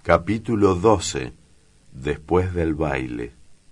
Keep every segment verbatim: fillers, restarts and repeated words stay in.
Capítulo doce. Después del baile.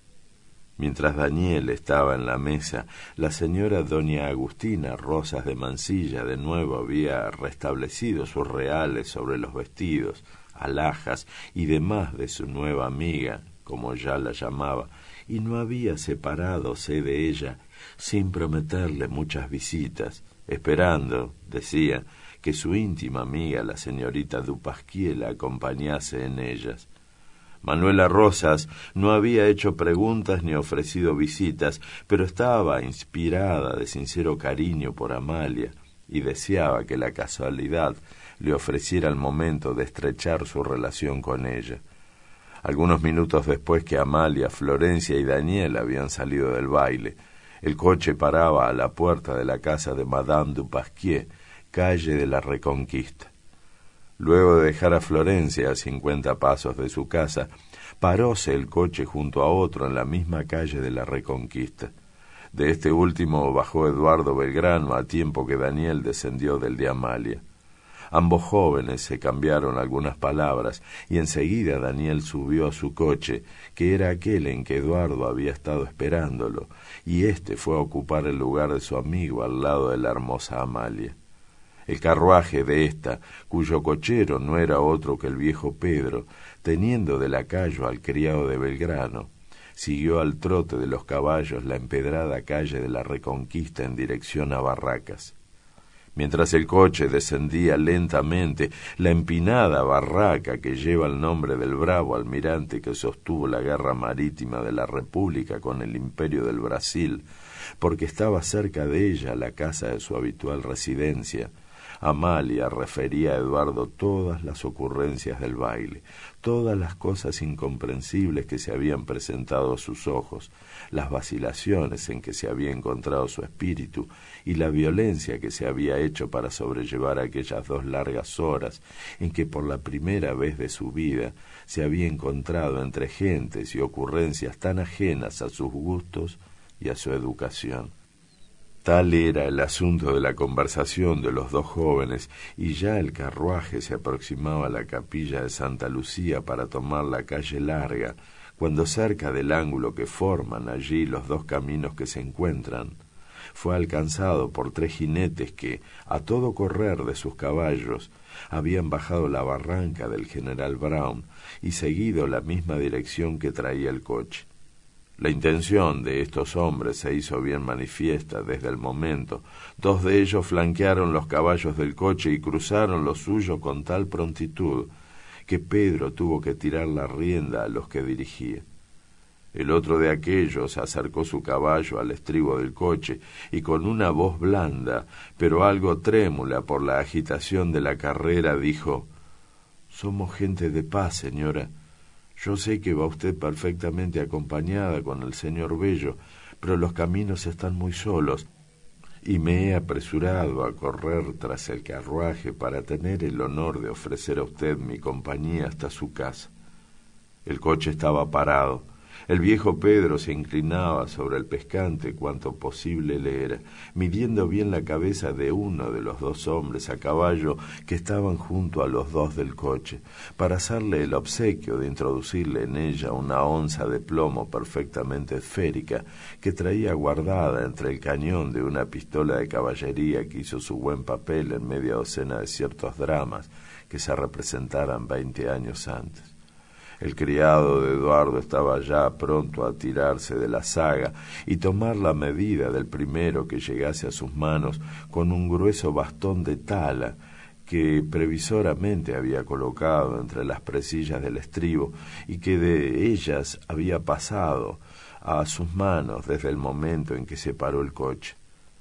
Mientras Daniel estaba en la mesa, la señora doña Agustina Rosas de Mansilla de nuevo había restablecido sus reales sobre los vestidos, alhajas y demás de su nueva amiga, como ya la llamaba, y no había separadose de ella sin prometerle muchas visitas, esperando, decía, que su íntima amiga, la señorita Dupasquier, la acompañase en ellas. Manuela Rosas no había hecho preguntas ni ofrecido visitas, pero estaba inspirada de sincero cariño por Amalia y deseaba que la casualidad le ofreciera el momento de estrechar su relación con ella. Algunos minutos después que Amalia, Florencia y Daniel habían salido del baile, el coche paraba a la puerta de la casa de Madame Dupasquier, calle de la Reconquista. Luego de dejar a Florencia a cincuenta pasos de su casa, paróse el coche junto a otro en la misma calle de la Reconquista. De este último bajó Eduardo Belgrano a tiempo que Daniel descendió del de Amalia. Ambos jóvenes se cambiaron algunas palabras y enseguida Daniel subió a su coche, que era aquel en que Eduardo había estado esperándolo, y éste fue a ocupar el lugar de su amigo al lado de la hermosa Amalia. El carruaje de ésta, cuyo cochero no era otro que el viejo Pedro, teniendo de lacayo al criado de Belgrano, siguió al trote de los caballos la empedrada calle de la Reconquista en dirección a Barracas. Mientras el coche descendía lentamente la empinada barraca que lleva el nombre del bravo almirante que sostuvo la guerra marítima de la República con el Imperio del Brasil, porque estaba cerca de ella la casa de su habitual residencia, Amalia refería a Eduardo todas las ocurrencias del baile, todas las cosas incomprensibles que se habían presentado a sus ojos, las vacilaciones en que se había encontrado su espíritu y la violencia que se había hecho para sobrellevar aquellas dos largas horas en que por la primera vez de su vida se había encontrado entre gentes y ocurrencias tan ajenas a sus gustos y a su educación. Tal era el asunto de la conversación de los dos jóvenes, y ya el carruaje se aproximaba a la capilla de Santa Lucía para tomar la calle larga, cuando cerca del ángulo que forman allí los dos caminos que se encuentran, fue alcanzado por tres jinetes que, a todo correr de sus caballos, habían bajado la barranca del General Brown y seguido la misma dirección que traía el coche. La intención de estos hombres se hizo bien manifiesta desde el momento. Dos de ellos flanquearon los caballos del coche y cruzaron los suyos con tal prontitud que Pedro tuvo que tirar la rienda a los que dirigía. El otro de aquellos acercó su caballo al estribo del coche y con una voz blanda, pero algo trémula por la agitación de la carrera, dijo: «Somos gente de paz, señora. Yo sé que va usted perfectamente acompañada con el señor Bello, pero los caminos están muy solos, y me he apresurado a correr tras el carruaje para tener el honor de ofrecer a usted mi compañía hasta su casa». El coche estaba parado. El viejo Pedro se inclinaba sobre el pescante cuanto posible le era, midiendo bien la cabeza de uno de los dos hombres a caballo que estaban junto a los dos del coche, para hacerle el obsequio de introducirle en ella una onza de plomo perfectamente esférica que traía guardada entre el cañón de una pistola de caballería que hizo su buen papel en media docena de ciertos dramas que se representaran veinte años antes. El criado de Eduardo estaba ya pronto a tirarse de la saga y tomar la medida del primero que llegase a sus manos con un grueso bastón de tala que previsoramente había colocado entre las presillas del estribo y que de ellas había pasado a sus manos desde el momento en que se paró el coche.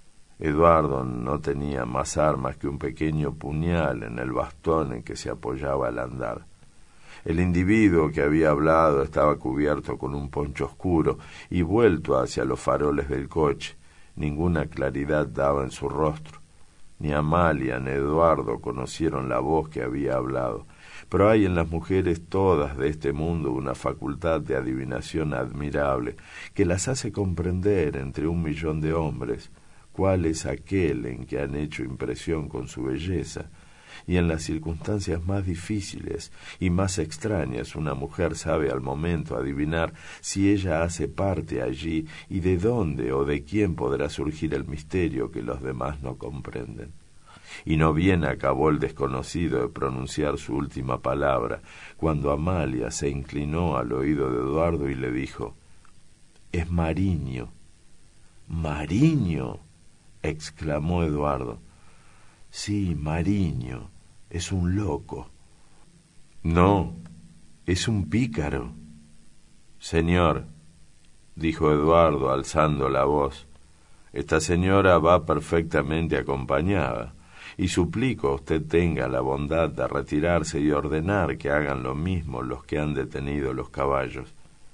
Eduardo no tenía más armas que un pequeño puñal en el bastón en que se apoyaba al andar. El individuo que había hablado estaba cubierto con un poncho oscuro y vuelto hacia los faroles del coche. Ninguna claridad daba en su rostro. Ni Amalia ni Eduardo conocieron la voz que había hablado, pero hay en las mujeres todas de este mundo una facultad de adivinación admirable que las hace comprender entre un millón de hombres cuál es aquel en que han hecho impresión con su belleza, y en las circunstancias más difíciles y más extrañas una mujer sabe al momento adivinar si ella hace parte allí y de dónde o de quién podrá surgir el misterio que los demás no comprenden. Y no bien acabó el desconocido de pronunciar su última palabra, cuando Amalia se inclinó al oído de Eduardo y le dijo: «Es Mariño». «¿Mariño?», exclamó Eduardo. «Sí, Mariño, es un loco». «No, es un pícaro». «Señor», dijo Eduardo alzando la voz, «esta señora va perfectamente acompañada, y suplico a usted tenga la bondad de retirarse y ordenar que hagan lo mismo los que han detenido los caballos».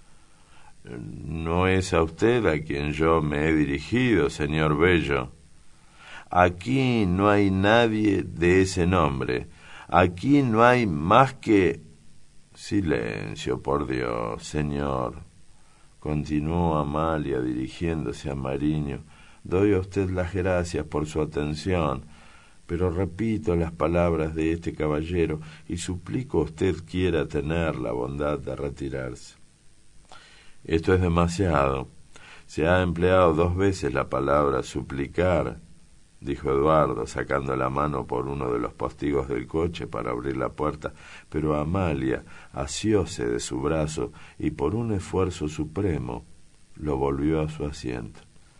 «No es a usted a quien yo me he dirigido, señor Bello. Aquí no hay nadie de ese nombre. Aquí no hay más que...» «Silencio, por Dios, señor», continuó Amalia dirigiéndose a Mariño. «Doy a usted las gracias por su atención, pero repito las palabras de este caballero y suplico a usted quiera tener la bondad de retirarse». «Esto es demasiado. Se ha empleado dos veces la palabra suplicar», dijo Eduardo, sacando la mano por uno de los postigos del coche para abrir la puerta, pero Amalia asióse de su brazo y por un esfuerzo supremo lo volvió a su asiento.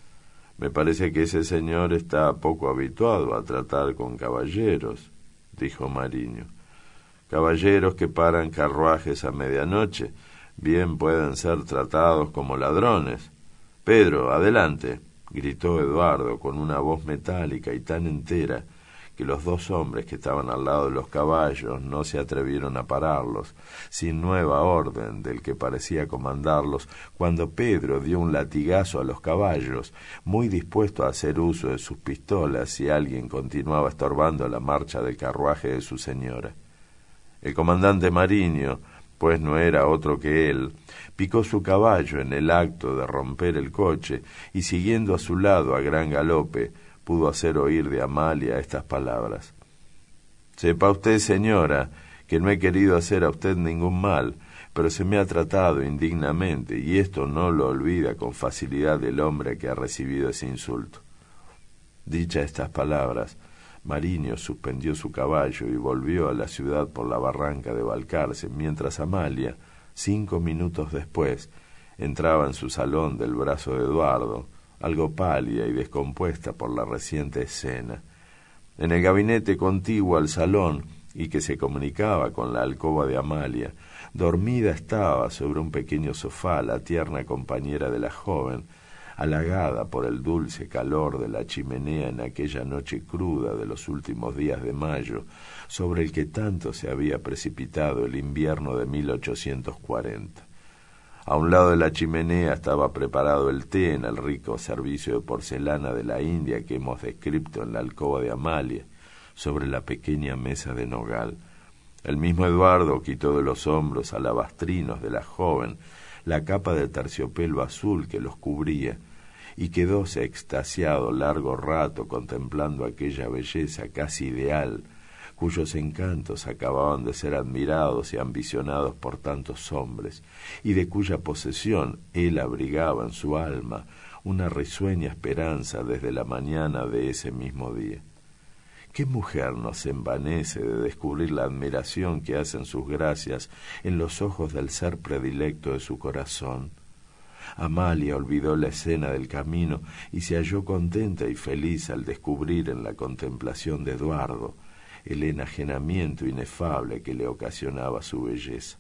«Me parece que ese señor está poco habituado a tratar con caballeros», dijo Mariño. «Caballeros que paran carruajes a medianoche bien pueden ser tratados como ladrones. Pedro, adelante», gritó Eduardo con una voz metálica y tan entera que los dos hombres que estaban al lado de los caballos no se atrevieron a pararlos, sin nueva orden del que parecía comandarlos, cuando Pedro dio un latigazo a los caballos, muy dispuesto a hacer uso de sus pistolas si alguien continuaba estorbando la marcha del carruaje de su señora. El comandante Mariño, pues no era otro que él, picó su caballo en el acto de romper el coche y siguiendo a su lado a gran galope pudo hacer oír de Amalia estas palabras: «Sepa usted, señora, que no he querido hacer a usted ningún mal, pero se me ha tratado indignamente y esto no lo olvida con facilidad el hombre que ha recibido ese insulto». Dichas estas palabras, Mariño suspendió su caballo y volvió a la ciudad por la barranca de Balcarce, mientras Amalia, cinco minutos después, entraba en su salón del brazo de Eduardo, algo pálida y descompuesta por la reciente escena. En el gabinete contiguo al salón y que se comunicaba con la alcoba de Amalia, dormida estaba sobre un pequeño sofá la tierna compañera de la joven, halagada por el dulce calor de la chimenea en aquella noche cruda de los últimos días de mayo, sobre el que tanto se había precipitado el invierno de mil ochocientos cuarenta. A un lado de la chimenea estaba preparado el té en el rico servicio de porcelana de la India que hemos descrito en la alcoba de Amalia, sobre la pequeña mesa de nogal. El mismo Eduardo quitó de los hombros alabastrinos de la joven la capa de terciopelo azul que los cubría, y quedóse extasiado largo rato contemplando aquella belleza casi ideal, cuyos encantos acababan de ser admirados y ambicionados por tantos hombres, y de cuya posesión él abrigaba en su alma una risueña esperanza desde la mañana de ese mismo día. ¿Qué mujer no se envanece de descubrir la admiración que hacen sus gracias en los ojos del ser predilecto de su corazón? Amalia olvidó la escena del camino y se halló contenta y feliz al descubrir en la contemplación de Eduardo el enajenamiento inefable que le ocasionaba su belleza.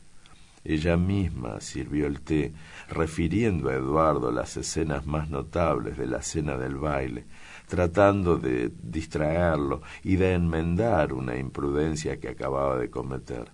Ella misma sirvió el té, refiriendo a Eduardo las escenas más notables de la cena del baile, tratando de distraerlo y de enmendar una imprudencia que acababa de cometer.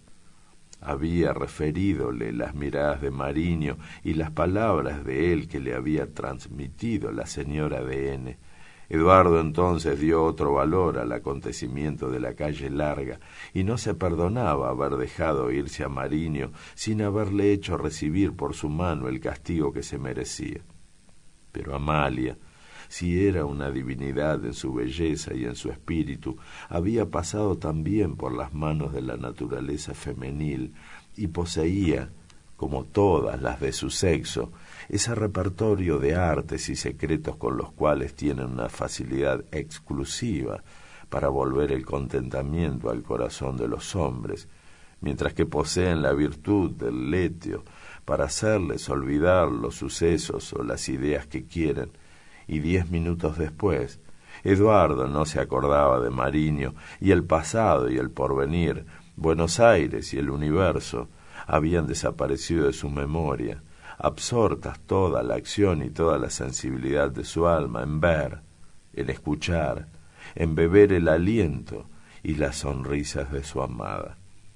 Había referídole las miradas de Mariño y las palabras de él que le había transmitido la señora de N. Eduardo entonces dio otro valor al acontecimiento de la calle larga y no se perdonaba haber dejado irse a Mariño sin haberle hecho recibir por su mano el castigo que se merecía. Pero Amalia, si era una divinidad en su belleza y en su espíritu, había pasado también por las manos de la naturaleza femenil y poseía, como todas las de su sexo, ese repertorio de artes y secretos con los cuales tienen una facilidad exclusiva para volver el contentamiento al corazón de los hombres, mientras que poseen la virtud del leteo para hacerles olvidar los sucesos o las ideas que quieren, y diez minutos después, Eduardo no se acordaba de Mariño, y el pasado y el porvenir, Buenos Aires y el universo, habían desaparecido de su memoria, absortas toda la acción y toda la sensibilidad de su alma en ver, en escuchar, en beber el aliento y las sonrisas de su amada.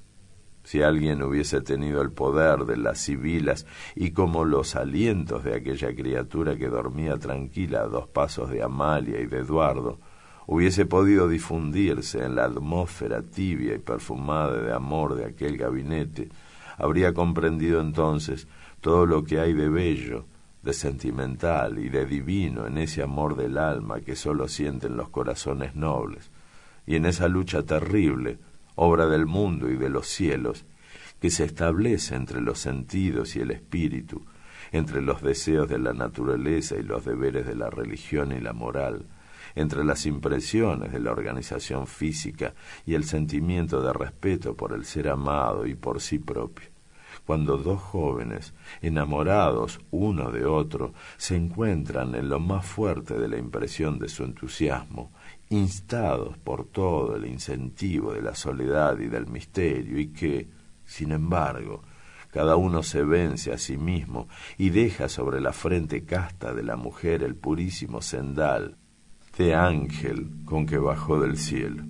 Si alguien hubiese tenido el poder de las sibilas y como los alientos de aquella criatura que dormía tranquila a dos pasos de Amalia y de Eduardo, hubiese podido difundirse en la atmósfera tibia y perfumada de amor de aquel gabinete, habría comprendido entonces todo lo que hay de bello, de sentimental y de divino en ese amor del alma que sólo sienten los corazones nobles, y en esa lucha terrible, obra del mundo y de los cielos, que se establece entre los sentidos y el espíritu, entre los deseos de la naturaleza y los deberes de la religión y la moral, entre las impresiones de la organización física y el sentimiento de respeto por el ser amado y por sí propio. Cuando dos jóvenes, enamorados uno de otro, se encuentran en lo más fuerte de la impresión de su entusiasmo, instados por todo el incentivo de la soledad y del misterio, y que, sin embargo, cada uno se vence a sí mismo y deja sobre la frente casta de la mujer el purísimo cendal de ángel con que bajó del cielo.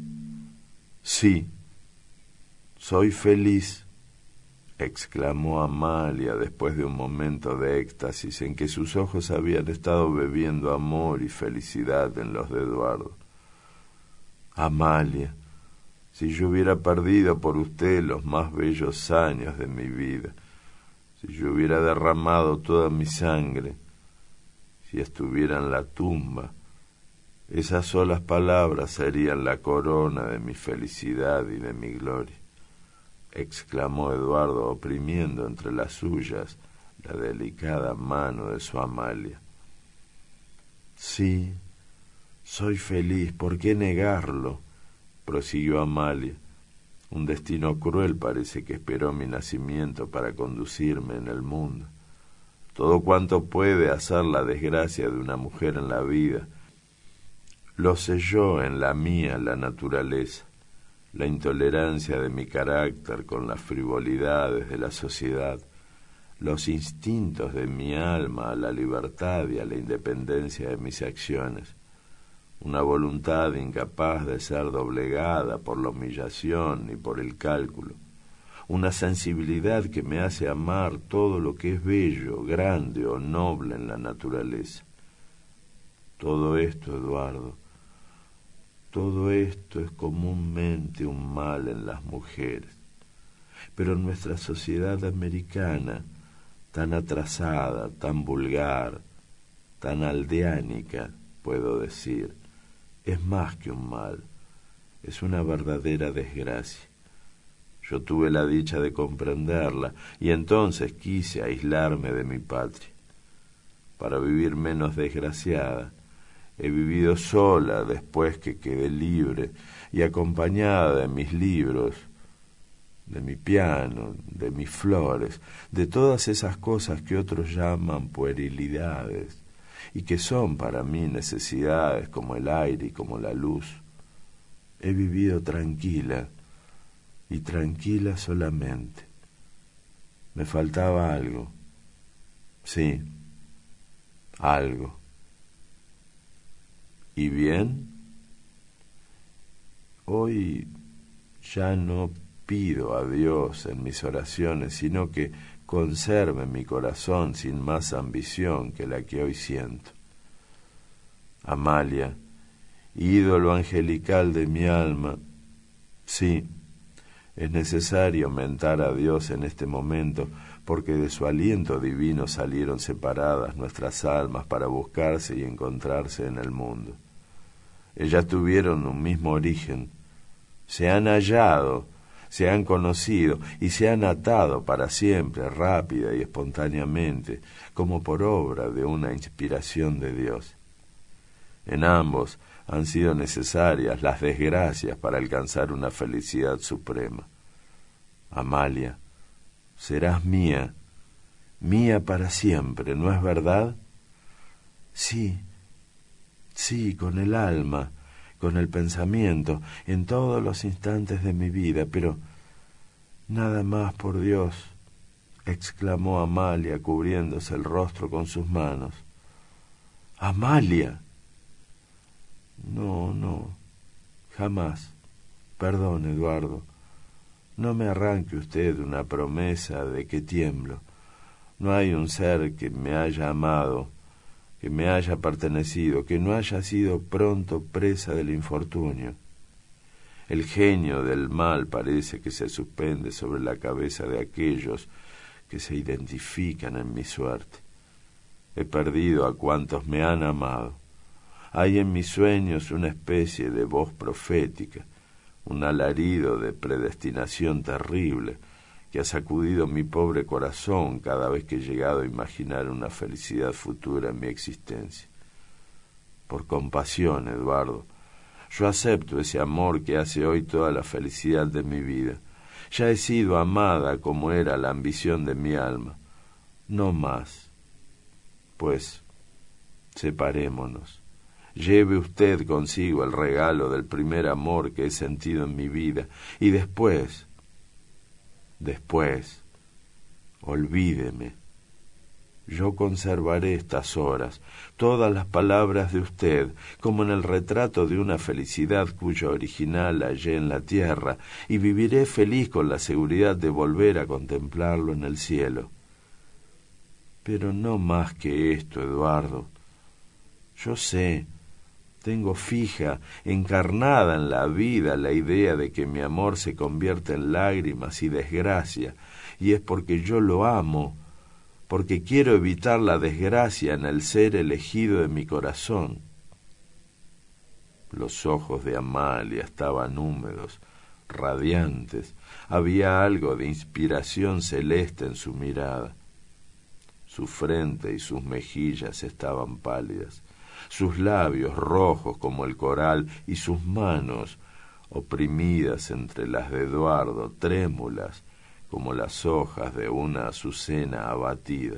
Sí, soy feliz, exclamó Amalia después de un momento de éxtasis en que sus ojos habían estado bebiendo amor y felicidad en los de Eduardo. Amalia, si yo hubiera perdido por usted los más bellos años de mi vida, si yo hubiera derramado toda mi sangre, si estuviera en la tumba, esas solas palabras serían la corona de mi felicidad y de mi gloria, exclamó Eduardo, oprimiendo entre las suyas la delicada mano de su Amalia. Sí, soy feliz, ¿por qué negarlo?, prosiguió Amalia. Un destino cruel parece que esperó mi nacimiento para conducirme en el mundo. Todo cuanto puede hacer la desgracia de una mujer en la vida, lo selló en la mía la naturaleza, la intolerancia de mi carácter con las frivolidades de la sociedad, los instintos de mi alma a la libertad y a la independencia de mis acciones, una voluntad incapaz de ser doblegada por la humillación y por el cálculo, una sensibilidad que me hace amar todo lo que es bello, grande o noble en la naturaleza. Todo esto, Eduardo, todo esto es comúnmente un mal en las mujeres, pero en nuestra sociedad americana, tan atrasada, tan vulgar, tan aldeánica, puedo decir, es más que un mal, es una verdadera desgracia. Yo tuve la dicha de comprenderla y entonces quise aislarme de mi patria. Para vivir menos desgraciada, he vivido sola después que quedé libre y acompañada de mis libros, de mi piano, de mis flores, de todas esas cosas que otros llaman puerilidades y que son para mí necesidades como el aire y como la luz. He vivido tranquila y tranquila solamente. Me faltaba algo, sí, algo. ¿Y bien? Hoy ya no pido a Dios en mis oraciones, sino que conserve mi corazón sin más ambición que la que hoy siento. Amalia, ídolo angelical de mi alma, sí, Es necesario mentar a Dios en este momento, porque de su aliento divino salieron separadas nuestras almas para buscarse y encontrarse en el mundo. Ellas tuvieron un mismo origen, se han hallado, se han conocido y se han atado para siempre, rápida y espontáneamente, como por obra de una inspiración de Dios. En ambos han sido necesarias las desgracias para alcanzar una felicidad suprema. Amalia, serás mía, mía para siempre, ¿no es verdad? Sí, sí, con el alma, con el pensamiento, en todos los instantes de mi vida, pero nada más, por Dios, exclamó Amalia, cubriéndose el rostro con sus manos. ¡Amalia! No, no, jamás. Perdón, Eduardo. No me arranque usted una promesa de que tiemblo. No hay un ser que me haya amado, que me haya pertenecido, que no haya sido pronto presa del infortunio. El genio del mal parece que se suspende sobre la cabeza de aquellos que se identifican en mi suerte. He perdido a cuantos me han amado. Hay en mis sueños una especie de voz profética, un alarido de predestinación terrible que ha sacudido mi pobre corazón cada vez que he llegado a imaginar una felicidad futura en mi existencia. Por compasión, Eduardo, yo acepto ese amor que hace hoy toda la felicidad de mi vida. Ya he sido amada como era la ambición de mi alma. No más. Pues, separémonos. Lleve usted consigo el regalo del primer amor que he sentido en mi vida, y después, después, olvídeme. Yo conservaré estas horas, todas las palabras de usted, como en el retrato de una felicidad cuyo original hallé en la tierra, y viviré feliz con la seguridad de volver a contemplarlo en el cielo. Pero no más que esto, Eduardo. Yo sé, tengo fija, encarnada en la vida la idea de que mi amor se convierte en lágrimas y desgracia, y es porque yo lo amo, porque quiero evitar la desgracia en el ser elegido de mi corazón. Los ojos de Amalia estaban húmedos, radiantes, había algo de inspiración celeste en su mirada. Su frente y sus mejillas estaban pálidas, sus labios rojos como el coral y sus manos, oprimidas entre las de Eduardo, trémulas como las hojas de una azucena abatida.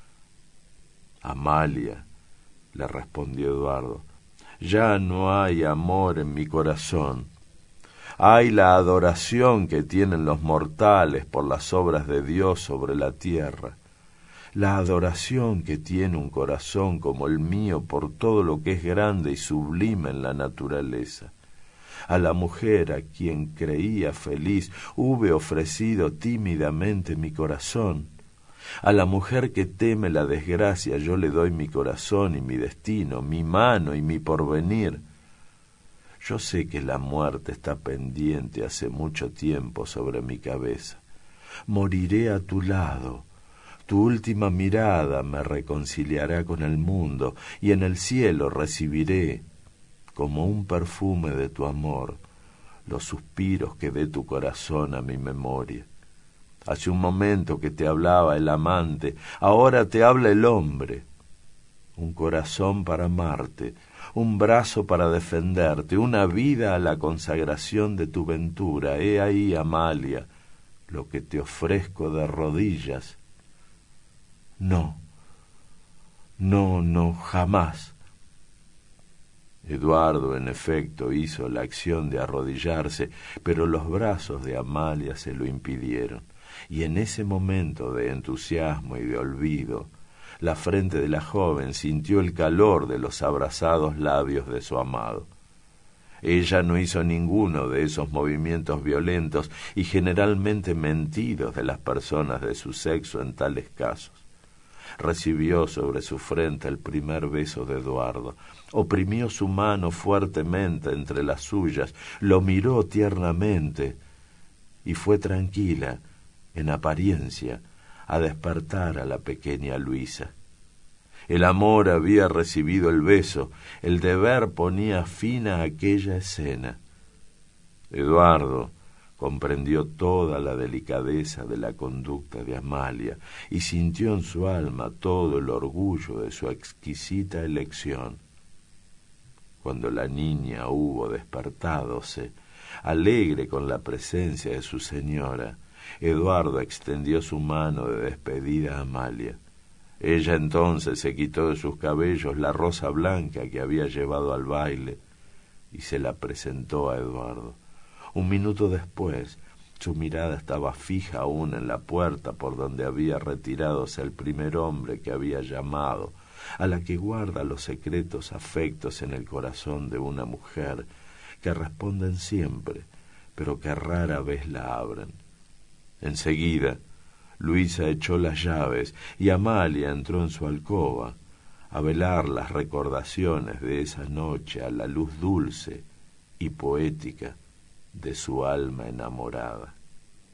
Amalia, le respondió Eduardo, ya no hay amor en mi corazón. Hay la adoración que tienen los mortales por las obras de Dios sobre la tierra. La adoración que tiene un corazón como el mío por todo lo que es grande y sublime en la naturaleza. A la mujer a quien creía feliz hube ofrecido tímidamente mi corazón. A la mujer que teme la desgracia yo le doy mi corazón y mi destino, mi mano y mi porvenir. Yo sé que la muerte está pendiente hace mucho tiempo sobre mi cabeza. Moriré a tu lado. Tu última mirada me reconciliará con el mundo, y en el cielo recibiré, como un perfume de tu amor, los suspiros que dé tu corazón a mi memoria. Hace un momento que te hablaba el amante, ahora te habla el hombre. Un corazón para amarte, un brazo para defenderte, una vida a la consagración de tu ventura. He ahí, Amalia, lo que te ofrezco de rodillas. No, no, no, jamás. Eduardo, en efecto, hizo la acción de arrodillarse, pero los brazos de Amalia se lo impidieron, y en ese momento de entusiasmo y de olvido, la frente de la joven sintió el calor de los abrasados labios de su amado. Ella no hizo ninguno de esos movimientos violentos y generalmente mentidos de las personas de su sexo en tales casos. Recibió sobre su frente el primer beso de Eduardo, oprimió su mano fuertemente entre las suyas, lo miró tiernamente y fue tranquila, en apariencia, a despertar a la pequeña Luisa. El amor había recibido el beso, el deber ponía fin a aquella escena. Eduardo comprendió toda la delicadeza de la conducta de Amalia y sintió en su alma todo el orgullo de su exquisita elección. Cuando la niña hubo despertádose, alegre con la presencia de su señora, Eduardo extendió su mano de despedida a Amalia. Ella entonces se quitó de sus cabellos la rosa blanca que había llevado al baile y se la presentó a Eduardo. Un minuto después, su mirada estaba fija aún en la puerta por donde había retiradose el primer hombre que había llamado, a la que guarda los secretos afectos en el corazón de una mujer, que responden siempre, pero que rara vez la abren. Enseguida, Luisa echó las llaves y Amalia entró en su alcoba, a velar las recordaciones de esa noche a la luz dulce y poética de su alma enamorada.